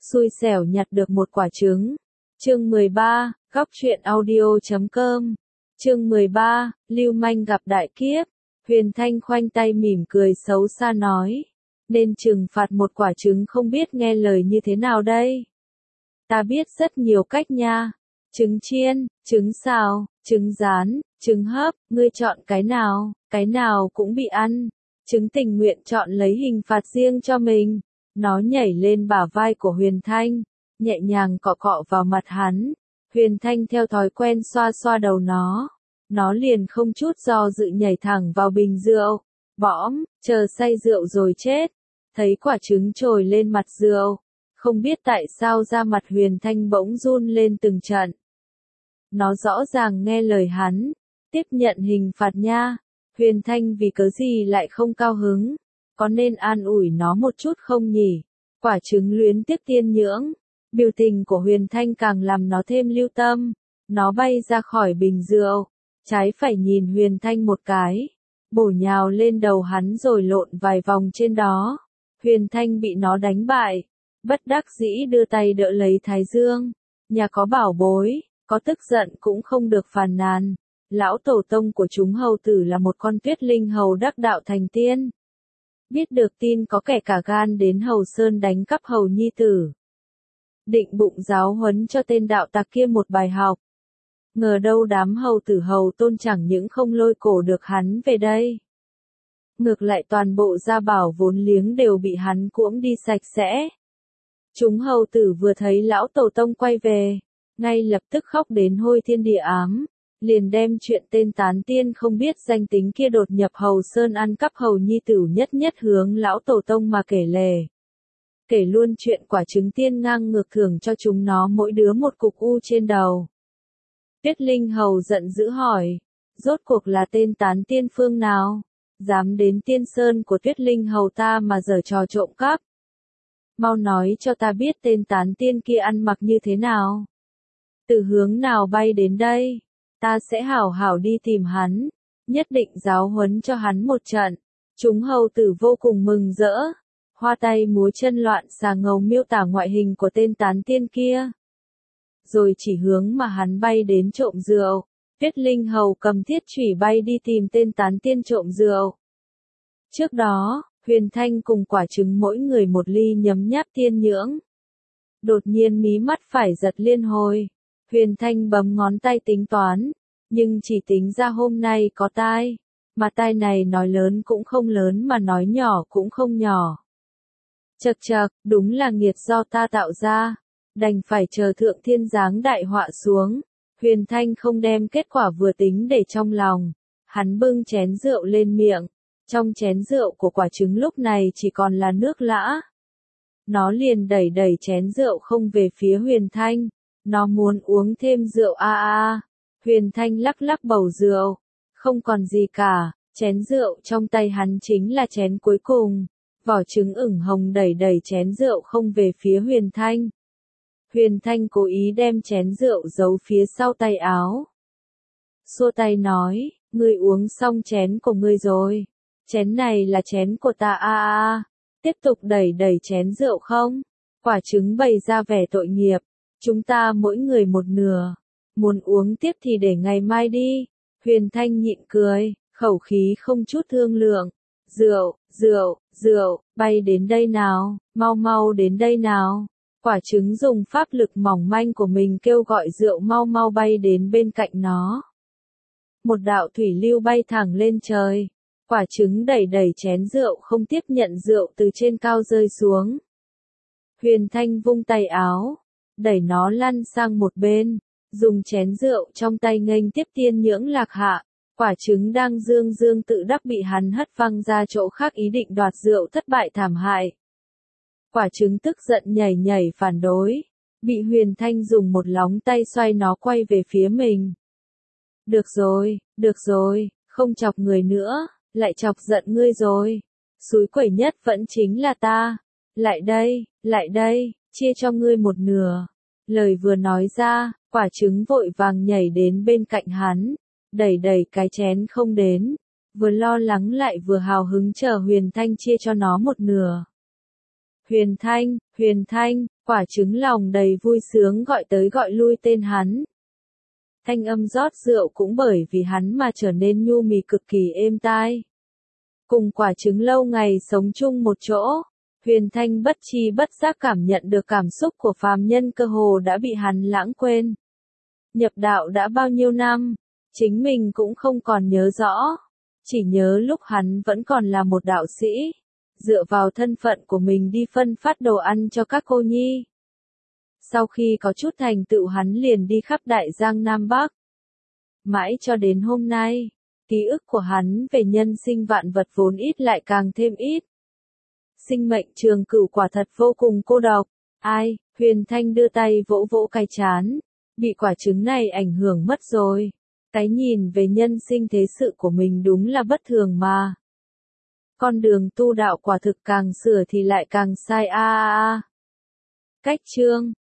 xui xẻo nhặt được một quả trứng. Chương 13, góc truyện audio.com. Chương 13, lưu manh gặp đại kiếp. Huyền Thanh khoanh tay mỉm cười xấu xa nói. Nên trừng phạt một quả trứng không biết nghe lời như thế nào đây? Ta biết rất nhiều cách nha. Trứng chiên, trứng xào, trứng rán, trứng hấp, ngươi chọn cái nào cũng bị ăn. Trứng tình nguyện chọn lấy hình phạt riêng cho mình. Nó nhảy lên bả vai của Huyền Thanh, nhẹ nhàng cọ cọ vào mặt hắn. Huyền Thanh theo thói quen xoa xoa đầu nó liền không chút do dự nhảy thẳng vào bình rượu. Bõm, chờ say rượu rồi chết. Thấy quả trứng trồi lên mặt rượu, không biết tại sao da mặt Huyền Thanh bỗng run lên từng trận. Nó rõ ràng nghe lời hắn, tiếp nhận hình phạt nha. Huyền Thanh vì cớ gì lại không cao hứng, có nên an ủi nó một chút không nhỉ? Quả trứng luyến tiếc tiên nhưỡng, biểu tình của Huyền Thanh càng làm nó thêm lưu tâm. Nó bay ra khỏi bình rượu, trái phải nhìn Huyền Thanh một cái, bổ nhào lên đầu hắn rồi lộn vài vòng trên đó. Huyền Thanh bị nó đánh bại, bất đắc dĩ đưa tay đỡ lấy thái dương. Nhà có bảo bối, có tức giận cũng không được phàn nàn. Lão tổ tông của chúng hầu tử là một con tuyết linh hầu đắc đạo thành tiên. Biết được tin có kẻ cả gan đến Hầu Sơn đánh cắp hầu nhi tử. Định bụng giáo huấn cho tên đạo tặc kia một bài học. Ngờ đâu đám hầu tử hầu tôn chẳng những không lôi cổ được hắn về đây. Ngược lại toàn bộ gia bảo vốn liếng đều bị hắn cuỗm đi sạch sẽ. Chúng hầu tử vừa thấy lão tổ tông quay về, ngay lập tức khóc đến hôi thiên địa ám. Liền đem chuyện tên tán tiên không biết danh tính kia đột nhập Hầu Sơn ăn cắp hầu nhi tử nhất hướng lão tổ tông mà kể lể. Kể luôn chuyện quả trứng tiên ngang ngược thưởng cho chúng nó mỗi đứa một cục u trên đầu. Tuyết Linh Hầu giận dữ hỏi, rốt cuộc là tên tán tiên phương nào? Dám đến tiên sơn của Tuyết Linh Hầu ta mà giở trò trộm cắp. Mau nói cho ta biết tên tán tiên kia ăn mặc như thế nào? Từ hướng nào bay đến đây? Ta sẽ hảo hảo đi tìm hắn, nhất định giáo huấn cho hắn một trận. Chúng hầu tử vô cùng mừng rỡ, hoa tay múa chân loạn xà ngầu miêu tả ngoại hình của tên tán tiên kia. Rồi chỉ hướng mà hắn bay đến trộm rượu. Tuyết Linh Hầu cầm thiết chủy bay đi tìm tên tán tiên trộm rượu. Trước đó, Huyền Thanh cùng quả trứng mỗi người một ly nhấm nháp tiên nhưỡng. Đột nhiên mí mắt phải giật liên hồi. Huyền Thanh bấm ngón tay tính toán, nhưng chỉ tính ra hôm nay có tai, mà tai này nói lớn cũng không lớn mà nói nhỏ cũng không nhỏ. Chậc chậc, đúng là nghiệt do ta tạo ra, đành phải chờ thượng thiên giáng đại họa xuống. Huyền Thanh không đem kết quả vừa tính để trong lòng, hắn bưng chén rượu lên miệng, trong chén rượu của quả trứng lúc này chỉ còn là nước lã. Nó liền đẩy chén rượu không về phía Huyền Thanh. Nó muốn uống thêm rượu Huyền Thanh lắc bầu rượu. Không còn gì cả, chén rượu trong tay hắn chính là chén cuối cùng. Vỏ trứng ửng hồng đẩy chén rượu không về phía Huyền Thanh. Huyền Thanh cố ý đem chén rượu giấu phía sau tay áo. Xua tay nói, ngươi uống xong chén của ngươi rồi. Chén này là chén của ta Tiếp tục đẩy chén rượu không? Quả trứng bày ra vẻ tội nghiệp. Chúng ta mỗi người một nửa. Muốn uống tiếp thì để ngày mai đi. Huyền Thanh nhịn cười, khẩu khí không chút thương lượng. Rượu, bay đến đây nào, mau đến đây nào. Quả trứng dùng pháp lực mỏng manh của mình kêu gọi rượu mau bay đến bên cạnh nó. Một đạo thủy lưu bay thẳng lên trời. Quả trứng đẩy chén rượu không tiếp nhận rượu từ trên cao rơi xuống. Huyền Thanh vung tay áo, đẩy nó lăn sang một bên, dùng chén rượu trong tay nghênh tiếp tiên nhưỡng lạc hạ. Quả trứng đang dương tự đắc bị hắn hất văng ra chỗ khác ý định đoạt rượu thất bại thảm hại. Quả trứng tức giận nhảy phản đối, bị Huyền Thanh dùng một lóng tay xoay nó quay về phía mình. Được rồi, không chọc người nữa, lại chọc giận ngươi rồi. Xúi quẩy nhất vẫn chính là ta. Lại đây, chia cho ngươi một nửa. Lời vừa nói ra, quả trứng vội vàng nhảy đến bên cạnh hắn, đẩy cái chén không đến, vừa lo lắng lại vừa hào hứng chờ Huyền Thanh chia cho nó một nửa. Huyền Thanh, Quả trứng lòng đầy vui sướng gọi tới gọi lui tên hắn. Thanh âm rót rượu cũng bởi vì hắn mà trở nên nhu mì cực kỳ êm tai. Cùng quả trứng lâu ngày sống chung một chỗ, Huyền Thanh bất tri bất giác cảm nhận được cảm xúc của phàm nhân cơ hồ đã bị hắn lãng quên. Nhập đạo đã bao nhiêu năm, chính mình cũng không còn nhớ rõ, chỉ nhớ lúc hắn vẫn còn là một đạo sĩ, dựa vào thân phận của mình đi phân phát đồ ăn cho các cô nhi. Sau khi có chút thành tựu hắn liền đi khắp Đại Giang Nam Bắc. Mãi cho đến hôm nay, ký ức của hắn về nhân sinh vạn vật vốn ít lại càng thêm ít. Sinh mệnh trường cửu quả thật vô cùng cô độc. Ai, Huyền Thanh đưa tay vỗ vỗ cái trán, bị quả trứng này ảnh hưởng mất rồi. Cái nhìn về nhân sinh thế sự của mình đúng là bất thường mà. Con đường tu đạo quả thực càng sửa thì lại càng sai a a a. Cách chương